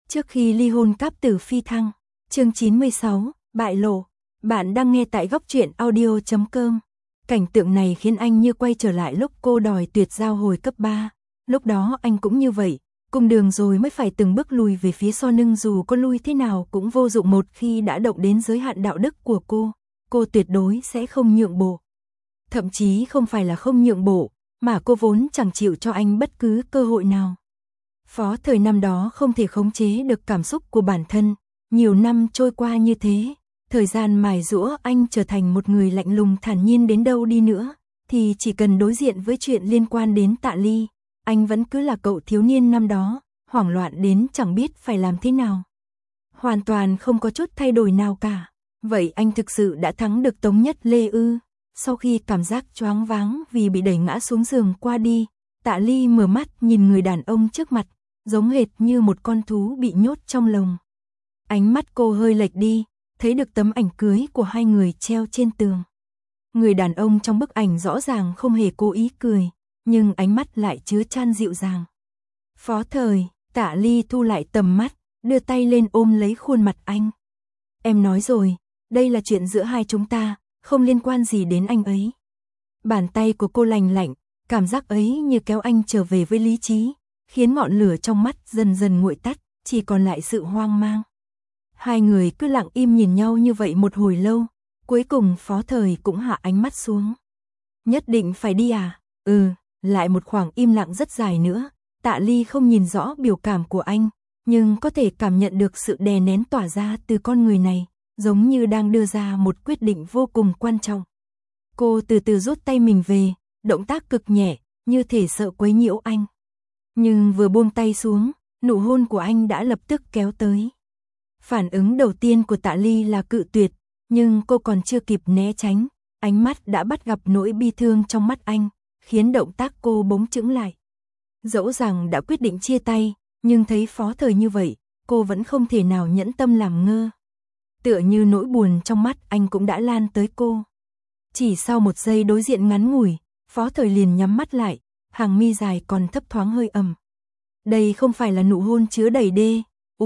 Trước khi ly hôn cáp tử phi thăng, chương 96, bại lộ. Bạn đang nghe tại góc truyện audio.com. Cảnh tượng này khiến anh như quay trở lại lúc cô đòi tuyệt giao hồi cấp 3. Lúc đó anh cũng như vậy, cùng đường rồi mới phải từng bước lùi về phía sau, nhưng dù có lui thế nào cũng vô dụng, một khi đã động đến giới hạn đạo đức của cô tuyệt đối sẽ không nhượng bộ. Thậm chí không phải là không nhượng bộ, mà cô vốn chẳng chịu cho anh bất cứ cơ hội nào. Phó Thời năm đó không thể khống chế được cảm xúc của bản thân, nhiều năm trôi qua như thế, thời gian mài giũa anh trở thành một người lạnh lùng thản nhiên đến đâu đi nữa, thì chỉ cần đối diện với chuyện liên quan đến Tạ Ly, anh vẫn cứ là cậu thiếu niên năm đó, hoảng loạn đến chẳng biết phải làm thế nào. Hoàn toàn không có chút thay đổi nào cả. Vậy anh thực sự đã thắng được Tống Nhất Lê ư? Sau khi cảm giác choáng váng vì bị đẩy ngã xuống giường qua đi, Tạ Ly mở mắt nhìn người đàn ông trước mặt, giống hệt như một con thú bị nhốt trong lồng. Ánh mắt cô hơi lệch đi, thấy được tấm ảnh cưới của hai người treo trên tường. Người đàn ông trong bức ảnh rõ ràng không hề cố ý cười, nhưng ánh mắt lại chứa chan dịu dàng. Phó Thời, Tạ Ly thu lại tầm mắt, đưa tay lên ôm lấy khuôn mặt anh. Em nói rồi, đây là chuyện giữa hai chúng ta, không liên quan gì đến anh ấy. Bàn tay của cô lành lạnh, cảm giác ấy như kéo anh trở về với lý trí, khiến ngọn lửa trong mắt dần dần nguội tắt, chỉ còn lại sự hoang mang. Hai người cứ lặng im nhìn nhau như vậy một hồi lâu, cuối cùng Phó Thời cũng hạ ánh mắt xuống. Nhất định phải đi à? Lại một khoảng im lặng rất dài nữa. Tạ Ly không nhìn rõ biểu cảm của anh, nhưng có thể cảm nhận được sự đè nén tỏa ra từ con người này, giống như đang đưa ra một quyết định vô cùng quan trọng. Cô từ từ rút tay mình về, động tác cực nhẹ, như thể sợ quấy nhiễu anh. Nhưng vừa buông tay xuống, nụ hôn của anh đã lập tức kéo tới. Phản ứng đầu tiên của Tạ Ly là cự tuyệt, nhưng cô còn chưa kịp né tránh, ánh mắt đã bắt gặp nỗi bi thương trong mắt anh, khiến động tác cô bỗng chững lại. Dẫu rằng đã quyết định chia tay, nhưng thấy Phó Thời như vậy, cô vẫn không thể nào nhẫn tâm làm ngơ. Tựa như nỗi buồn trong mắt anh cũng đã lan tới cô. Chỉ sau một giây đối diện ngắn ngủi, Phó Thời liền nhắm mắt lại, hàng mi dài còn thấp thoáng hơi ẩm. Đây không phải là nụ hôn chứa đầy đê,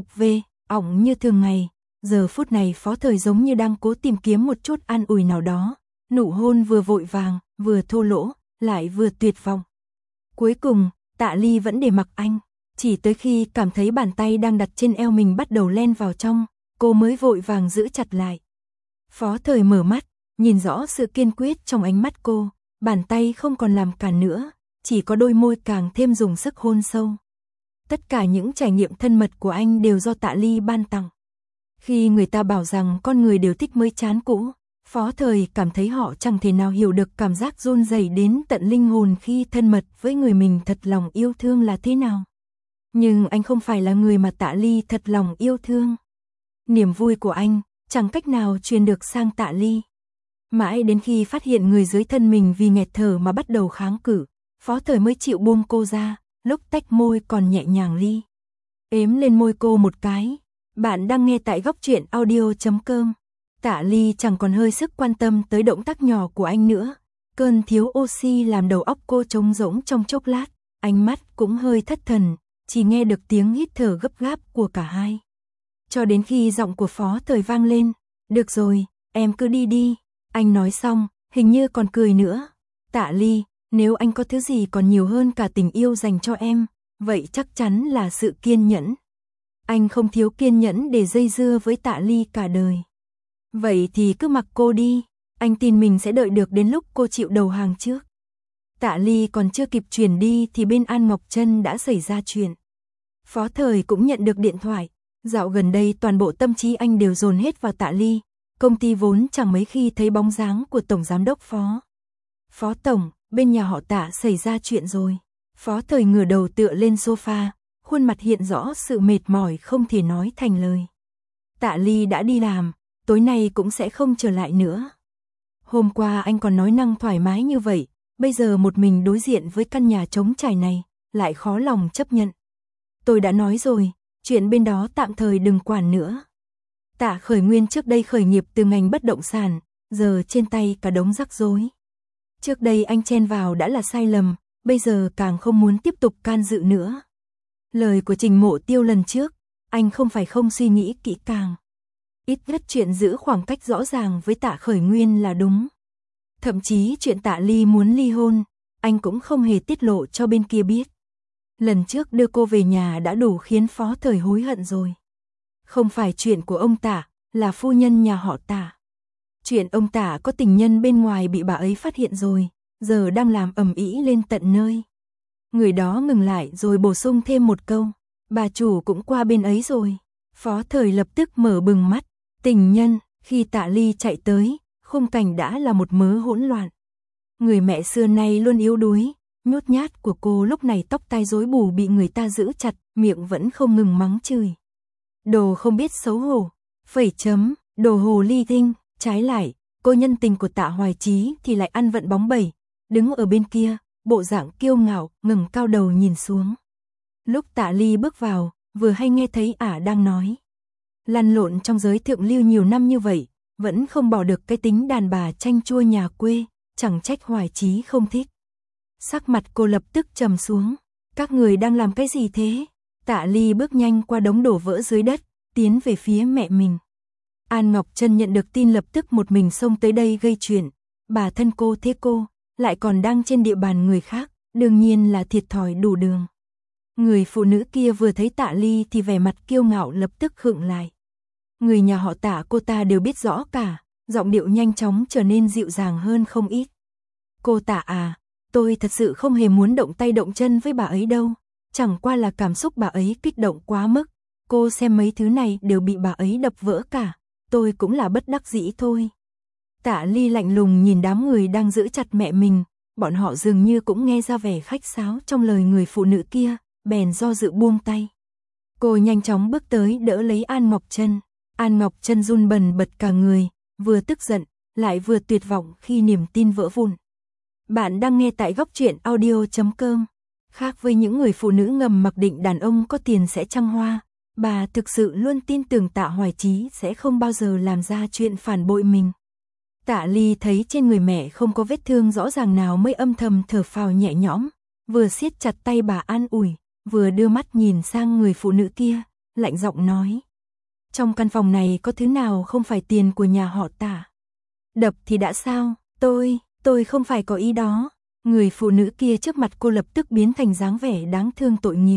ỏng như thường ngày. Giờ phút này Phó Thời giống như đang cố tìm kiếm một chút an ủi nào đó. Nụ hôn vừa vội vàng, vừa thô lỗ, lại vừa tuyệt vọng. Cuối cùng, Tạ Ly vẫn để mặc anh. Chỉ tới khi cảm thấy bàn tay đang đặt trên eo mình bắt đầu len vào trong, cô mới vội vàng giữ chặt lại. Phó Thời mở mắt, nhìn rõ sự kiên quyết trong ánh mắt cô, bàn tay không còn làm cản nữa, chỉ có đôi môi càng thêm dùng sức hôn sâu. Tất cả những trải nghiệm thân mật của anh đều do Tạ Ly ban tặng. Khi người ta bảo rằng con người đều thích mới chán cũ, Phó Thời cảm thấy họ chẳng thể nào hiểu được cảm giác run rẩy đến tận linh hồn khi thân mật với người mình thật lòng yêu thương là thế nào. Nhưng anh không phải là người mà Tạ Ly thật lòng yêu thương. Niềm vui của anh chẳng cách nào truyền được sang Tạ Ly. Mãi đến khi phát hiện người dưới thân mình vì nghẹt thở mà bắt đầu kháng cự, Phó Thời mới chịu buông cô ra, lúc tách môi còn nhẹ nhàng ếm lên môi cô một cái. Bạn đang nghe tại góc truyện audio.com. Tạ Ly chẳng còn hơi sức quan tâm tới động tác nhỏ của anh nữa. Cơn thiếu oxy làm đầu óc cô trống rỗng trong chốc lát, ánh mắt cũng hơi thất thần, chỉ nghe được tiếng hít thở gấp gáp của cả hai. Cho đến khi giọng của Phó Thời vang lên, "Được rồi, em cứ đi đi." Anh nói xong, hình như còn cười nữa. "Tạ Ly, nếu anh có thứ gì còn nhiều hơn cả tình yêu dành cho em, vậy chắc chắn là sự kiên nhẫn." Anh không thiếu kiên nhẫn để dây dưa với Tạ Ly cả đời. Vậy thì cứ mặc cô đi, anh tin mình sẽ đợi được đến lúc cô chịu đầu hàng trước. Tạ Ly còn chưa kịp chuyển đi thì bên An Ngọc Trân đã xảy ra chuyện. Phó Thời cũng nhận được điện thoại, dạo gần đây toàn bộ tâm trí anh đều dồn hết vào Tạ Ly, công ty vốn chẳng mấy khi thấy bóng dáng của Tổng Giám đốc Phó. "Phó Tổng, bên nhà họ Tạ xảy ra chuyện rồi." Phó Thời ngửa đầu tựa lên sofa, khuôn mặt hiện rõ sự mệt mỏi không thể nói thành lời. "Tạ Ly đã đi làm, tối nay cũng sẽ không trở lại nữa. Hôm qua anh còn nói năng thoải mái như vậy, bây giờ một mình đối diện với căn nhà trống trải này, lại khó lòng chấp nhận. Tôi đã nói rồi, chuyện bên đó tạm thời đừng quản nữa." Tạ Khởi Nguyên trước đây khởi nghiệp từ ngành bất động sản, giờ trên tay cả đống rắc rối. Trước đây anh chen vào đã là sai lầm, bây giờ càng không muốn tiếp tục can dự nữa. Lời của Trình Mộ Tiêu lần trước, anh không phải không suy nghĩ kỹ càng. Ít nhất chuyện giữ khoảng cách rõ ràng với Tạ Khởi Nguyên là đúng. Thậm chí chuyện Tạ Ly muốn ly hôn, anh cũng không hề tiết lộ cho bên kia biết. Lần trước đưa cô về nhà đã đủ khiến Phó Thời hối hận rồi. Không phải chuyện của ông Tạ, là phu nhân nhà họ Tạ. Chuyện ông Tạ có tình nhân bên ngoài bị bà ấy phát hiện rồi, giờ đang làm ầm ĩ lên tận nơi. Người đó ngừng lại rồi bổ sung thêm một câu, bà chủ cũng qua bên ấy rồi. Phó Thời lập tức mở bừng mắt, tình nhân, khi Tạ Ly chạy tới, khung cảnh đã là một mớ hỗn loạn. Người mẹ xưa nay luôn yếu đuối, nhút nhát của cô lúc này tóc tai rối bù bị người ta giữ chặt, miệng vẫn không ngừng mắng chửi. Đồ không biết xấu hổ, phẩy chấm, đồ hồ ly tinh. Trái lại, cô nhân tình của Tạ Hoài Chí thì lại ăn vận bóng bẩy, đứng ở bên kia, bộ dạng kiêu ngạo, ngẩng cao đầu nhìn xuống. Lúc Tạ Ly bước vào, vừa hay nghe thấy ả đang nói. Lăn lộn trong giới thượng lưu nhiều năm như vậy, vẫn không bỏ được cái tính đàn bà chanh chua nhà quê, chẳng trách Hoài Chí không thích. Sắc mặt cô lập tức trầm xuống. Các người đang làm cái gì thế? Tạ Ly bước nhanh qua đống đổ vỡ dưới đất, tiến về phía mẹ mình. An Ngọc Trân nhận được tin lập tức một mình xông tới đây gây chuyện. Bà thân cô thế cô, lại còn đang trên địa bàn người khác, đương nhiên là thiệt thòi đủ đường. Người phụ nữ kia vừa thấy Tạ Ly thì vẻ mặt kiêu ngạo lập tức khựng lại. Người nhà họ Tạ cô ta đều biết rõ cả, giọng điệu nhanh chóng trở nên dịu dàng hơn không ít. Cô Tạ à, tôi thật sự không hề muốn động tay động chân với bà ấy đâu, chẳng qua là cảm xúc bà ấy kích động quá mức. Cô xem mấy thứ này đều bị bà ấy đập vỡ cả, tôi cũng là bất đắc dĩ thôi. Tạ Ly lạnh lùng nhìn đám người đang giữ chặt mẹ mình, bọn họ dường như cũng nghe ra vẻ khách sáo trong lời người phụ nữ kia, bèn do dự buông tay. Cô nhanh chóng bước tới đỡ lấy An Ngọc Trân. An Ngọc Trân run bần bật cả người, vừa tức giận, lại vừa tuyệt vọng khi niềm tin vỡ vụn. Bạn đang nghe tại Góc Truyện Audio.com. Khác với những người phụ nữ ngầm mặc định đàn ông có tiền sẽ trăng hoa, bà thực sự luôn tin tưởng Tạ Hoài Chí sẽ không bao giờ làm ra chuyện phản bội mình. Tạ Ly thấy trên người mẹ không có vết thương rõ ràng nào mới âm thầm thở phào nhẹ nhõm, vừa siết chặt tay bà an ủi, vừa đưa mắt nhìn sang người phụ nữ kia, lạnh giọng nói. Trong căn phòng này có thứ nào không phải tiền của nhà họ Tạ? Đập thì đã sao, tôi không phải có ý đó. Người phụ nữ kia trước mặt cô lập tức biến thành dáng vẻ đáng thương tội nghiệp.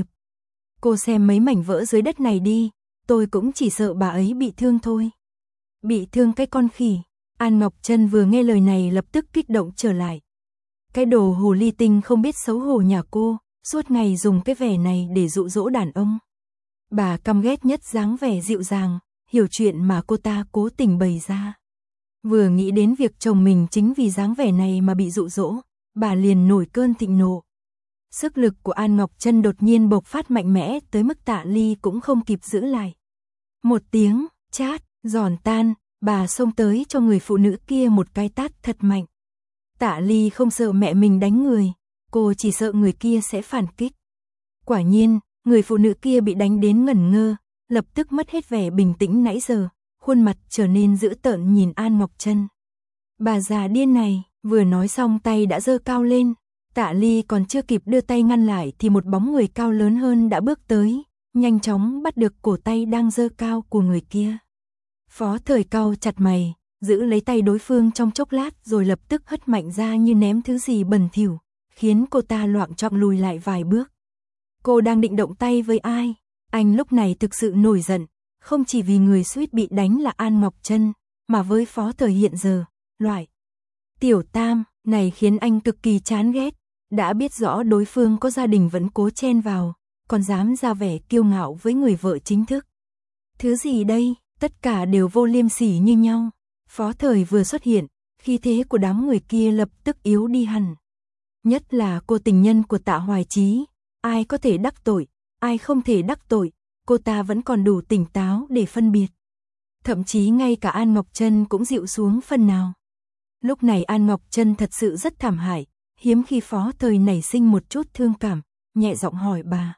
Cô xem mấy mảnh vỡ dưới đất này đi, tôi cũng chỉ sợ bà ấy bị thương thôi. Bị thương cái con khỉ. An Ngọc Trân vừa nghe lời này lập tức kích động trở lại. Cái đồ hồ ly tinh không biết xấu hổ nhà cô, suốt ngày dùng cái vẻ này để dụ dỗ đàn ông. Bà căm ghét nhất dáng vẻ dịu dàng, hiểu chuyện mà cô ta cố tình bày ra. Vừa nghĩ đến việc chồng mình chính vì dáng vẻ này mà bị dụ dỗ, bà liền nổi cơn thịnh nộ. Sức lực của An Ngọc Trân đột nhiên bộc phát mạnh mẽ tới mức Tạ Ly cũng không kịp giữ lại. Một tiếng, chát, giòn tan, bà xông tới cho người phụ nữ kia một cái tát thật mạnh. Tạ Ly không sợ mẹ mình đánh người, cô chỉ sợ người kia sẽ phản kích. Quả nhiên, người phụ nữ kia bị đánh đến ngẩn ngơ, lập tức mất hết vẻ bình tĩnh nãy giờ, khuôn mặt trở nên dữ tợn nhìn An Ngọc Trân. Bà già điên này, vừa nói xong tay đã giơ cao lên. Tạ Ly còn chưa kịp đưa tay ngăn lại thì một bóng người cao lớn hơn đã bước tới, nhanh chóng bắt được cổ tay đang giơ cao của người kia. Phó Thời cau chặt mày, giữ lấy tay đối phương trong chốc lát rồi lập tức hất mạnh ra như ném thứ gì bẩn thỉu, khiến cô ta loạng choạng lùi lại vài bước. Cô đang định động tay với ai? Anh lúc này thực sự nổi giận, không chỉ vì người suýt bị đánh là An Ngọc Trân, mà với Phó Thời hiện giờ, loại tiểu tam này khiến anh cực kỳ chán ghét. Đã biết rõ đối phương có gia đình vẫn cố chen vào, còn dám ra vẻ kiêu ngạo với người vợ chính thức. Thứ gì đây, tất cả đều vô liêm sỉ như nhau. Phó Thời vừa xuất hiện, khí thế của đám người kia lập tức yếu đi hẳn. Nhất là cô tình nhân của Tạ Hoài Chí, ai có thể đắc tội, ai không thể đắc tội, cô ta vẫn còn đủ tỉnh táo để phân biệt. Thậm chí ngay cả An Ngọc Trân cũng dịu xuống phần nào. Lúc này An Ngọc Trân thật sự rất thảm hại, hiếm khi Phó Thời nảy sinh một chút thương cảm, nhẹ giọng hỏi bà.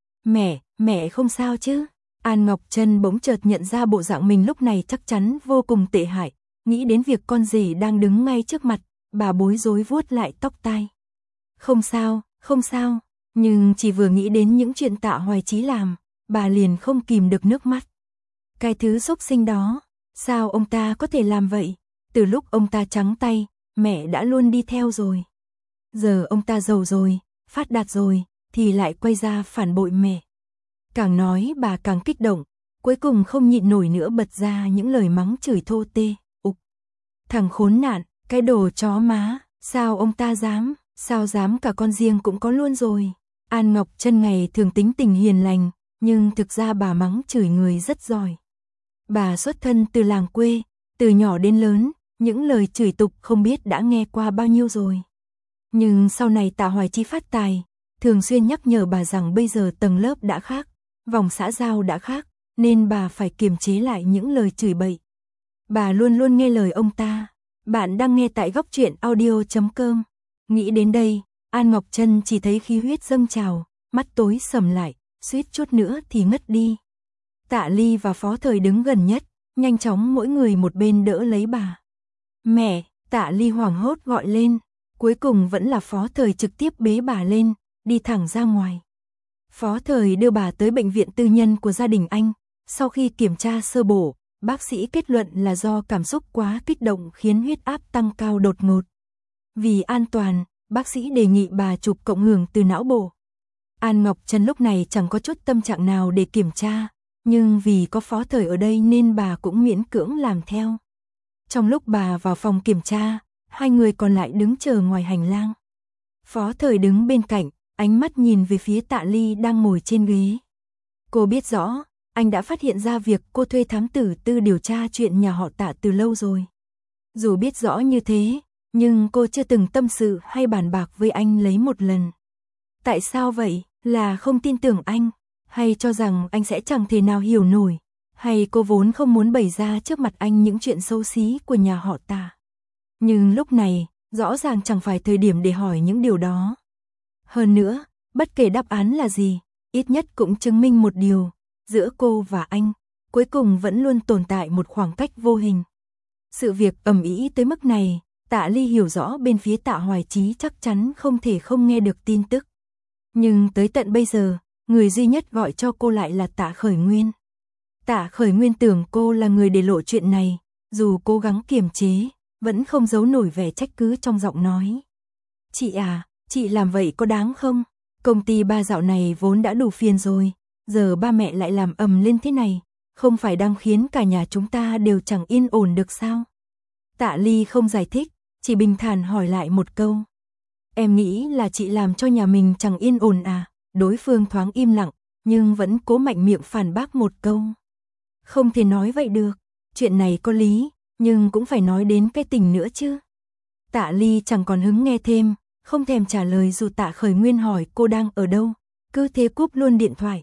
Mẹ không sao chứ? An Ngọc Trân bỗng chợt nhận ra bộ dạng mình lúc này chắc chắn vô cùng tệ hại, nghĩ đến việc con rể đang đứng ngay trước mặt, bà bối rối vuốt lại tóc tai. Không sao, nhưng chỉ vừa nghĩ đến những chuyện Tạ Hoài Chí làm, bà liền không kìm được nước mắt. Cái thứ xúc sinh đó, sao ông ta có thể làm vậy? Từ lúc ông ta trắng tay, mẹ đã luôn đi theo rồi. Giờ ông ta giàu rồi, phát đạt rồi, thì lại quay ra phản bội mẹ. Càng nói bà càng kích động, cuối cùng không nhịn nổi nữa bật ra những lời mắng chửi thô tê, ục. Thằng khốn nạn, cái đồ chó má, sao ông ta dám, sao dám cả con riêng cũng có luôn rồi. An Ngọc Trân ngày thường tính tình hiền lành, nhưng thực ra bà mắng chửi người rất giỏi. Bà xuất thân từ làng quê, từ nhỏ đến lớn, những lời chửi tục không biết đã nghe qua bao nhiêu rồi. Nhưng sau này Tạ Hoài Chí phát tài, thường xuyên nhắc nhở bà rằng bây giờ tầng lớp đã khác, vòng xã giao đã khác, nên bà phải kiềm chế lại những lời chửi bậy. Bà luôn luôn nghe lời ông ta. Bạn đang nghe tại Góc Truyện Audio.com. Nghĩ đến đây, An Ngọc Trân chỉ thấy khí huyết dâng trào, mắt tối sầm lại, suýt chút nữa thì ngất đi. Tạ Ly và Phó Thời đứng gần nhất, nhanh chóng mỗi người một bên đỡ lấy bà. Mẹ, Tạ Ly hoảng hốt gọi lên, cuối cùng vẫn là Phó Thời trực tiếp bế bà lên, đi thẳng ra ngoài. Phó Thời đưa bà tới bệnh viện tư nhân của gia đình anh, sau khi kiểm tra sơ bộ, bác sĩ kết luận là do cảm xúc quá kích động khiến huyết áp tăng cao đột ngột. Vì an toàn, bác sĩ đề nghị bà chụp cộng hưởng từ não bộ. An Ngọc Trân lúc này chẳng có chút tâm trạng nào để kiểm tra, nhưng vì có Phó Thời ở đây nên bà cũng miễn cưỡng làm theo. Trong lúc bà vào phòng kiểm tra, hai người còn lại đứng chờ ngoài hành lang. Phó Thời đứng bên cạnh, ánh mắt nhìn về phía Tạ Ly đang ngồi trên ghế. Cô biết rõ, anh đã phát hiện ra việc cô thuê thám tử tư điều tra chuyện nhà họ Tạ từ lâu rồi. Dù biết rõ như thế, nhưng cô chưa từng tâm sự hay bàn bạc với anh lấy một lần. Tại sao vậy? Là không tin tưởng anh, hay cho rằng anh sẽ chẳng thể nào hiểu nổi, hay cô vốn không muốn bày ra trước mặt anh những chuyện xấu xí của nhà họ Tạ. Nhưng lúc này, rõ ràng chẳng phải thời điểm để hỏi những điều đó. Hơn nữa, bất kể đáp án là gì, ít nhất cũng chứng minh một điều, giữa cô và anh, cuối cùng vẫn luôn tồn tại một khoảng cách vô hình. Sự việc ầm ĩ tới mức này, Tạ Ly hiểu rõ bên phía Tạ Hoài Chí chắc chắn không thể không nghe được tin tức. Nhưng tới tận bây giờ, người duy nhất gọi cho cô lại là Tạ Khởi Nguyên. Tạ Khởi Nguyên tưởng cô là người để lộ chuyện này, dù cố gắng kiềm chế, vẫn không giấu nổi vẻ trách cứ trong giọng nói. Chị à, chị làm vậy có đáng không? Công ty ba dạo này vốn đã đủ phiền rồi, giờ ba mẹ lại làm ầm lên thế này, không phải đang khiến cả nhà chúng ta đều chẳng yên ổn được sao? Tạ Ly không giải thích, chỉ bình thản hỏi lại một câu. Em nghĩ là chị làm cho nhà mình chẳng yên ổn à? Đối phương thoáng im lặng, nhưng vẫn cố mạnh miệng phản bác một câu. Không thể nói vậy được, chuyện này có lý, nhưng cũng phải nói đến cái tình nữa chứ. Tạ Ly chẳng còn hứng nghe thêm, không thèm trả lời dù Tạ Khởi Nguyên hỏi cô đang ở đâu, cứ thế cúp luôn điện thoại.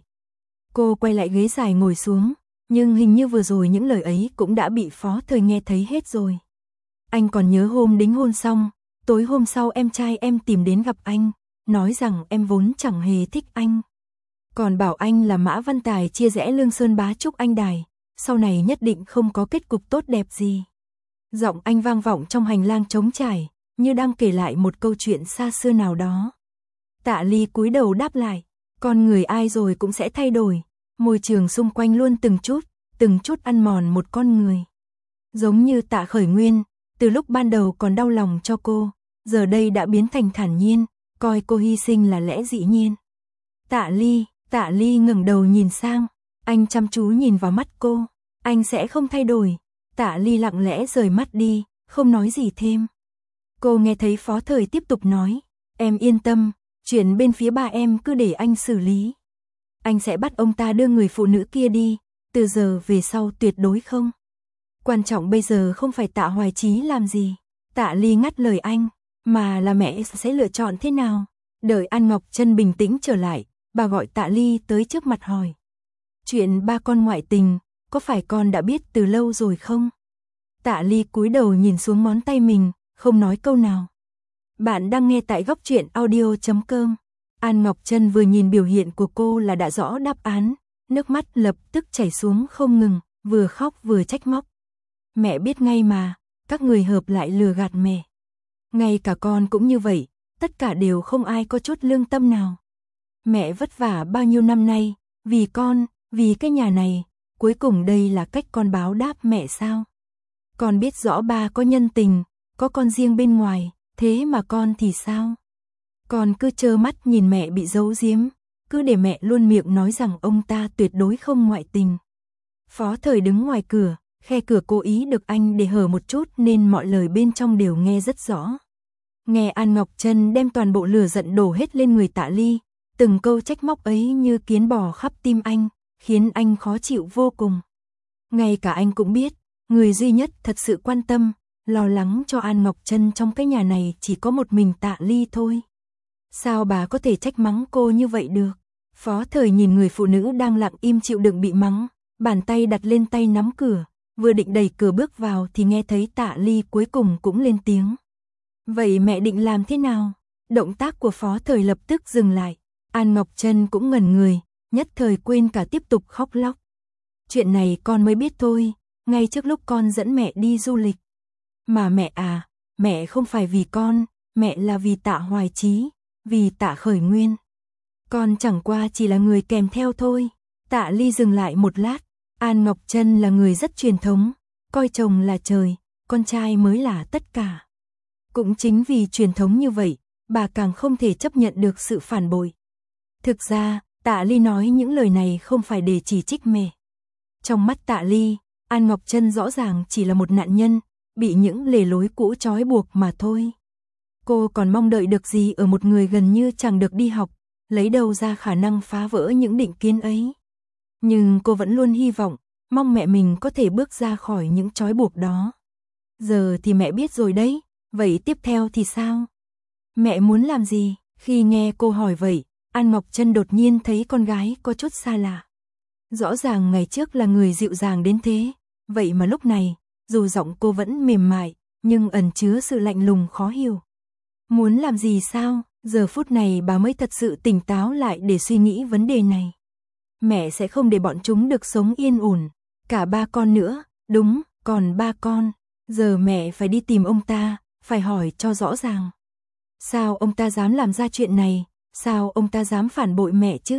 Cô quay lại ghế dài ngồi xuống, nhưng hình như vừa rồi những lời ấy cũng đã bị Phó Thời nghe thấy hết rồi. Anh còn nhớ hôm đính hôn xong, tối hôm sau em trai em tìm đến gặp anh, nói rằng em vốn chẳng hề thích anh. Còn bảo anh là Mã Văn Tài chia rẽ Lương Sơn Bá Trúc Anh Đài, sau này nhất định không có kết cục tốt đẹp gì. Giọng anh vang vọng trong hành lang trống trải, như đang kể lại một câu chuyện xa xưa nào đó. Tạ Ly cúi đầu đáp lại, con người ai rồi cũng sẽ thay đổi, môi trường xung quanh luôn từng chút ăn mòn một con người. Giống như Tạ Khởi Nguyên, từ lúc ban đầu còn đau lòng cho cô, giờ đây đã biến thành thản nhiên, coi cô hy sinh là lẽ dĩ nhiên. Tạ Ly ngẩng đầu nhìn sang, anh chăm chú nhìn vào mắt cô, anh sẽ không thay đổi. Tạ Ly lặng lẽ rời mắt đi, không nói gì thêm. Cô nghe thấy Phó Thời tiếp tục nói, em yên tâm, chuyện bên phía ba em cứ để anh xử lý. Anh sẽ bắt ông ta đưa người phụ nữ kia đi, từ giờ về sau tuyệt đối không. Quan trọng bây giờ không phải Tạ Hoài Chí làm gì, Tạ Ly ngắt lời anh, mà là mẹ sẽ lựa chọn thế nào. Đợi An Ngọc Trân bình tĩnh trở lại, bà gọi Tạ Ly tới trước mặt hỏi. Chuyện ba con ngoại tình, có phải con đã biết từ lâu rồi không? Tạ Ly cúi đầu nhìn xuống ngón tay mình, không nói câu nào. Bạn đang nghe tại Góc Truyện Audio.com. An Ngọc Trân vừa nhìn biểu hiện của cô là đã rõ đáp án, nước mắt lập tức chảy xuống không ngừng, vừa khóc vừa trách móc. Mẹ biết ngay mà, các người hợp lại lừa gạt mẹ. Ngay cả con cũng như vậy, tất cả đều không ai có chút lương tâm nào. Mẹ vất vả bao nhiêu năm nay, vì con, vì cái nhà này, cuối cùng đây là cách con báo đáp mẹ sao? Con biết rõ ba có nhân tình, có con riêng bên ngoài, thế mà con thì sao? Con cứ trơ mắt nhìn mẹ bị giấu giếm, cứ để mẹ luôn miệng nói rằng ông ta tuyệt đối không ngoại tình. Phó Thời đứng ngoài cửa, khe cửa cố ý được anh để hở một chút nên mọi lời bên trong đều nghe rất rõ. Nghe An Ngọc Trân đem toàn bộ lửa giận đổ hết lên người Tạ Ly, từng câu trách móc ấy như kiến bò khắp tim anh, khiến anh khó chịu vô cùng. Ngay cả anh cũng biết, người duy nhất thật sự quan tâm, lo lắng cho An Ngọc Trân trong cái nhà này chỉ có một mình Tạ Ly thôi. Sao bà có thể trách mắng cô như vậy được? Phó Thời nhìn người phụ nữ đang lặng im chịu đựng bị mắng, bàn tay đặt lên tay nắm cửa, vừa định đẩy cửa bước vào thì nghe thấy Tạ Ly cuối cùng cũng lên tiếng. Vậy mẹ định làm thế nào? Động tác của Phó Thời lập tức dừng lại, An Ngọc Trân cũng ngẩn người, nhất thời quên cả tiếp tục khóc lóc. Chuyện này con mới biết thôi, ngay trước lúc con dẫn mẹ đi du lịch. Mà mẹ à, mẹ không phải vì con, mẹ là vì Tạ Hoài Chí, vì Tạ Khởi Nguyên. Con chẳng qua chỉ là người kèm theo thôi. Tạ Ly dừng lại một lát, An Ngọc Trân là người rất truyền thống, coi chồng là trời, con trai mới là tất cả. Cũng chính vì truyền thống như vậy, bà càng không thể chấp nhận được sự phản bội. Thực ra, Tạ Ly nói những lời này không phải để chỉ trích mẹ. Trong mắt Tạ Ly, An Ngọc Trân rõ ràng chỉ là một nạn nhân, bị những lề lối cũ trói buộc mà thôi. Cô còn mong đợi được gì ở một người gần như chẳng được đi học, lấy đâu ra khả năng phá vỡ những định kiến ấy. Nhưng cô vẫn luôn hy vọng, mong mẹ mình có thể bước ra khỏi những trói buộc đó. Giờ thì mẹ biết rồi đấy, vậy tiếp theo thì sao? Mẹ muốn làm gì? Khi nghe cô hỏi vậy, An Ngọc Trân đột nhiên thấy con gái có chút xa lạ. Rõ ràng ngày trước là người dịu dàng đến thế, vậy mà lúc này, dù giọng cô vẫn mềm mại, nhưng ẩn chứa sự lạnh lùng khó hiểu. Muốn làm gì sao? Giờ phút này bà mới thật sự tỉnh táo lại để suy nghĩ vấn đề này. Mẹ sẽ không để bọn chúng được sống yên ổn, cả ba con nữa, đúng, còn ba con. Giờ mẹ phải đi tìm ông ta, phải hỏi cho rõ ràng. Sao ông ta dám làm ra chuyện này? Sao ông ta dám phản bội mẹ chứ?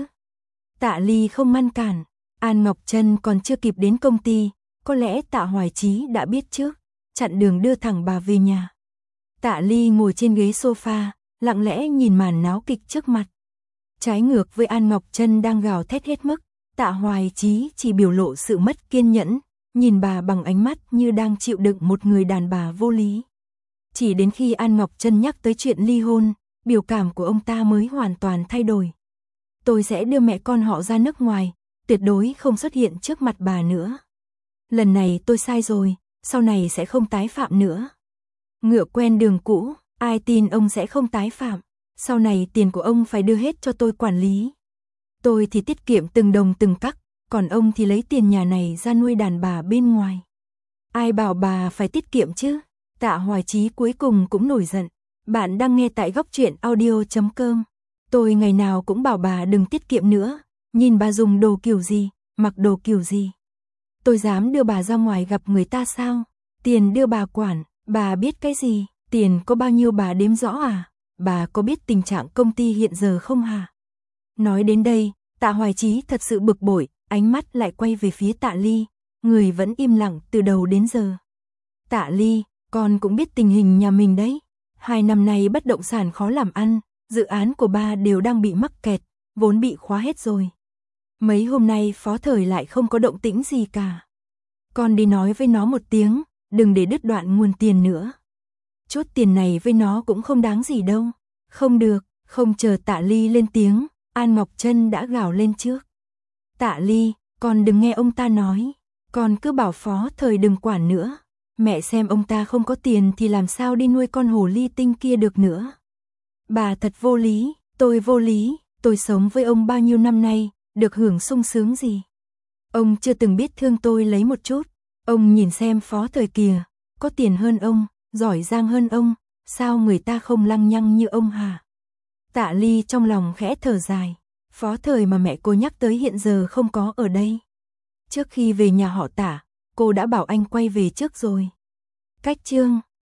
Tạ Ly không ngăn cản, An Ngọc Trân còn chưa kịp đến công ty, có lẽ Tạ Hoài Chí đã biết trước, chặn đường đưa thẳng bà về nhà. Tạ Ly ngồi trên ghế sofa, lặng lẽ nhìn màn náo kịch trước mặt. Trái ngược với An Ngọc Trân đang gào thét hết mức, Tạ Hoài Chí chỉ biểu lộ sự mất kiên nhẫn, nhìn bà bằng ánh mắt như đang chịu đựng một người đàn bà vô lý. Chỉ đến khi An Ngọc Trân nhắc tới chuyện ly hôn, biểu cảm của ông ta mới hoàn toàn thay đổi. Tôi sẽ đưa mẹ con họ ra nước ngoài, tuyệt đối không xuất hiện trước mặt bà nữa. Lần này tôi sai rồi, sau này sẽ không tái phạm nữa. Ngựa quen đường cũ, ai tin ông sẽ không tái phạm, sau này tiền của ông phải đưa hết cho tôi quản lý. Tôi thì tiết kiệm từng đồng từng cắc, còn ông thì lấy tiền nhà này ra nuôi đàn bà bên ngoài. Ai bảo bà phải tiết kiệm chứ? Tạ Hoài Chí cuối cùng cũng nổi giận. Bạn đang nghe tại Góc Truyện Audio.com. Tôi ngày nào cũng bảo bà đừng tiết kiệm nữa, nhìn bà dùng đồ kiểu gì, mặc đồ kiểu gì. Tôi dám đưa bà ra ngoài gặp người ta sao? Tiền đưa bà quản, bà biết cái gì? Tiền có bao nhiêu bà đếm rõ à? Bà có biết tình trạng công ty hiện giờ không hả? Nói đến đây, Tạ Hoài Chí thật sự bực bội, ánh mắt lại quay về phía Tạ Ly, người vẫn im lặng từ đầu đến giờ. Tạ Ly, con cũng biết tình hình nhà mình đấy. 2 năm nay bất động sản khó làm ăn, dự án của ba đều đang bị mắc kẹt, vốn bị khóa hết rồi. Mấy hôm nay Phó Thời lại không có động tĩnh gì cả. Con đi nói với nó một tiếng, đừng để đứt đoạn nguồn tiền nữa. Chút tiền này với nó cũng không đáng gì đâu. Không được, không chờ Tạ Ly lên tiếng, An Ngọc Trân đã gào lên trước. Tạ Ly, con đừng nghe ông ta nói, con cứ bảo Phó Thời đừng quản nữa. Mẹ xem ông ta không có tiền thì làm sao đi nuôi con hồ ly tinh kia được nữa. Bà thật vô lý, tôi sống với ông bao nhiêu năm nay, được hưởng sung sướng gì. Ông chưa từng biết thương tôi lấy một chút, ông nhìn xem Phó Thời kìa, có tiền hơn ông, giỏi giang hơn ông, sao người ta không lăng nhăng như ông hả? Tạ Ly trong lòng khẽ thở dài, Phó Thời mà mẹ cô nhắc tới hiện giờ không có ở đây. Trước khi về nhà họ Tạ, cô đã bảo anh quay về trước rồi. Cách chương